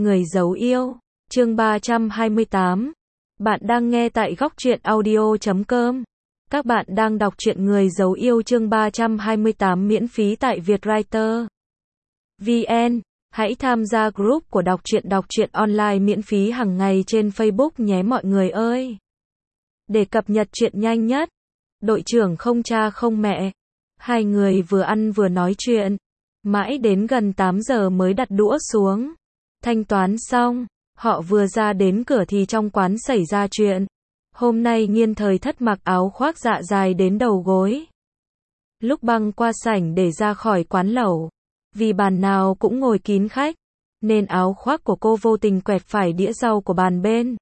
Người giấu yêu, chương 328. Bạn đang nghe tại Góc Truyện Audio.com. Các bạn đang đọc truyện Người giấu yêu chương 328 miễn phí tại Vietwriter VN. Hãy tham gia group của đọc truyện online miễn phí hàng ngày trên Facebook nhé mọi người ơi. Để cập nhật chuyện nhanh nhất, đội trưởng không cha không mẹ. Hai người vừa ăn vừa nói chuyện. Mãi đến gần 8 giờ mới đặt đũa xuống. Thanh toán xong, họ vừa ra đến cửa thì trong quán xảy ra chuyện. Hôm nay Nghiên Thời Thất mặc áo khoác dạ dài đến đầu gối. Lúc băng qua sảnh để ra khỏi quán lẩu, vì bàn nào cũng ngồi kín khách, nên áo khoác của cô vô tình quẹt phải đĩa rau của bàn bên.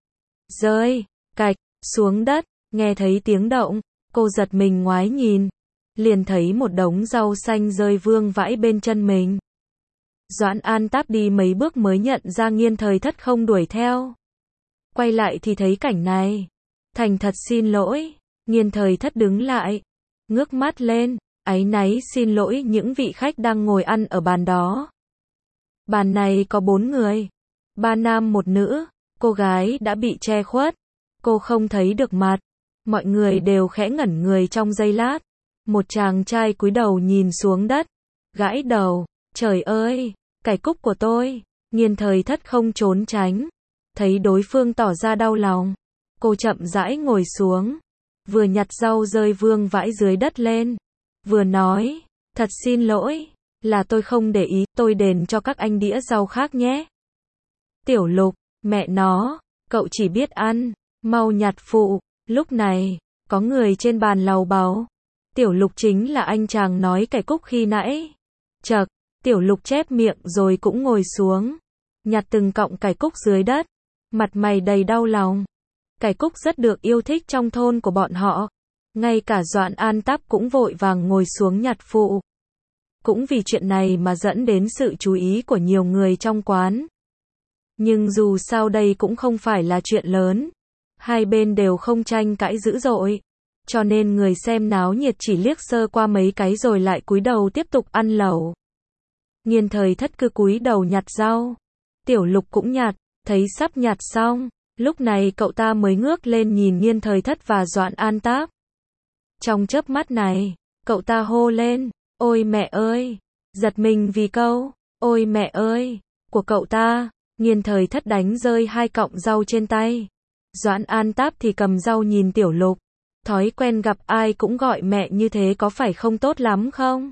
Rơi, cạch, xuống đất, nghe thấy tiếng động, cô giật mình ngoái nhìn. Liền thấy một đống rau xanh rơi vương vãi bên chân mình. Doãn An Táp đi mấy bước mới nhận ra Nghiên Thời Thất không đuổi theo. Quay lại thì thấy cảnh này. Thành thật xin lỗi. Nghiên Thời Thất đứng lại, ngước mắt lên, áy náy xin lỗi những vị khách đang ngồi ăn ở bàn đó. Bàn này có 4 người, 3 nam 1 nữ, cô gái đã bị che khuất. Cô không thấy được mặt. Mọi người đều khẽ ngẩn người trong giây lát. Một chàng trai cúi đầu nhìn xuống đất, gãi đầu, trời ơi, cải cúc của tôi. Nghiên Thời Thất không trốn tránh, thấy đối phương tỏ ra đau lòng, cô chậm rãi ngồi xuống, vừa nhặt rau rơi vương vãi dưới đất lên, vừa nói, thật xin lỗi, là tôi không để ý, tôi đền cho các anh đĩa rau khác nhé. Tiểu Lục, mẹ nó, cậu chỉ biết ăn, mau nhặt phụ. Lúc này, có người trên bàn lầu bầu. Tiểu Lục chính là anh chàng nói cải cúc khi nãy. Chậc, Tiểu Lục chép miệng rồi cũng ngồi xuống, nhặt từng cọng cải cúc dưới đất, mặt mày đầy đau lòng. Cải cúc rất được yêu thích trong thôn của bọn họ. Ngay cả Doãn An Táp cũng vội vàng ngồi xuống nhặt phụ. Cũng vì chuyện này mà dẫn đến sự chú ý của nhiều người trong quán. Nhưng dù sao đây cũng không phải là chuyện lớn. Hai bên đều không tranh cãi dữ dội. Cho nên người xem náo nhiệt chỉ liếc sơ qua mấy cái rồi lại cúi đầu tiếp tục ăn lẩu. Nghiên Thời Thất cứ cúi đầu nhặt rau. Tiểu Lục cũng nhặt, thấy sắp nhặt xong, lúc này cậu ta mới ngước lên nhìn Nghiên Thời Thất và Doãn An Táp. Trong chớp mắt này, cậu ta hô lên, ôi mẹ ơi, giật mình vì câu, ôi mẹ ơi, của cậu ta. Nghiên Thời Thất đánh rơi 2 cọng rau trên tay. Doãn An Táp thì cầm rau nhìn Tiểu Lục. Thói quen gặp ai cũng gọi mẹ như thế có phải không tốt lắm không?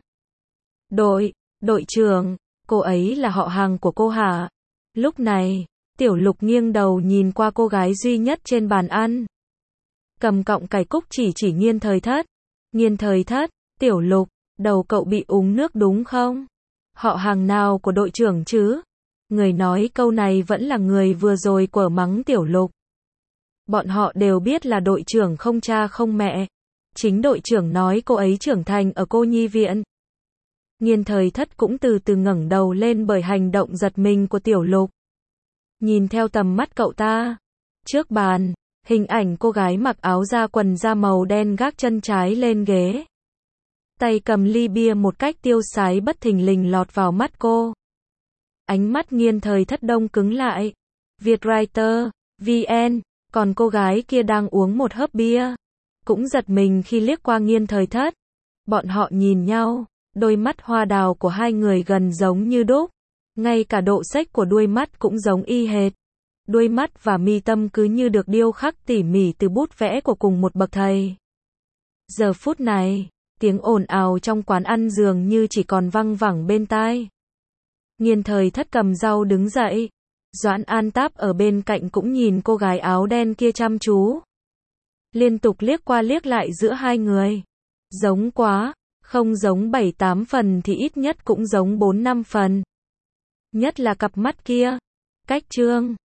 Đội trưởng, cô ấy là họ hàng của cô hả? Lúc này, Tiểu Lục nghiêng đầu nhìn qua cô gái duy nhất trên bàn ăn. Cầm cọng cải cúc chỉ Nghiên Thời Thất. Nghiên Thời Thất, Tiểu Lục, đầu cậu bị uống nước đúng không? Họ hàng nào của đội trưởng chứ? Người nói câu này vẫn là người vừa rồi quở mắng Tiểu Lục. Bọn họ đều biết là đội trưởng không cha không mẹ. Chính đội trưởng nói cô ấy trưởng thành ở cô nhi viện. Nghiên Thời Thất cũng từ từ ngẩng đầu lên bởi hành động giật mình của Tiểu Lục. Nhìn theo tầm mắt cậu ta. Trước bàn, hình ảnh cô gái mặc áo da quần da màu đen gác chân trái lên ghế. Tay cầm ly bia một cách tiêu sái bất thình lình lọt vào mắt cô. Ánh mắt Nghiên Thời Thất đông cứng lại. Vietwriter VN. Còn cô gái kia đang uống một hớp bia, cũng giật mình khi liếc qua Nghiên Thời Thất. Bọn họ nhìn nhau, đôi mắt hoa đào của hai người gần giống như đúc. Ngay cả độ xếch của đuôi mắt cũng giống y hệt. Đuôi mắt và mi tâm cứ như được điêu khắc tỉ mỉ từ bút vẽ của cùng một bậc thầy. Giờ phút này, tiếng ồn ào trong quán ăn dường như chỉ còn văng vẳng bên tai. Nghiên Thời Thất cầm rau đứng dậy. Doãn An Táp ở bên cạnh cũng nhìn cô gái áo đen kia chăm chú. Liên tục liếc qua liếc lại giữa hai người. Giống quá, không giống 7-8 phần thì ít nhất cũng giống 4-5 phần. Nhất là cặp mắt kia. Cách trương,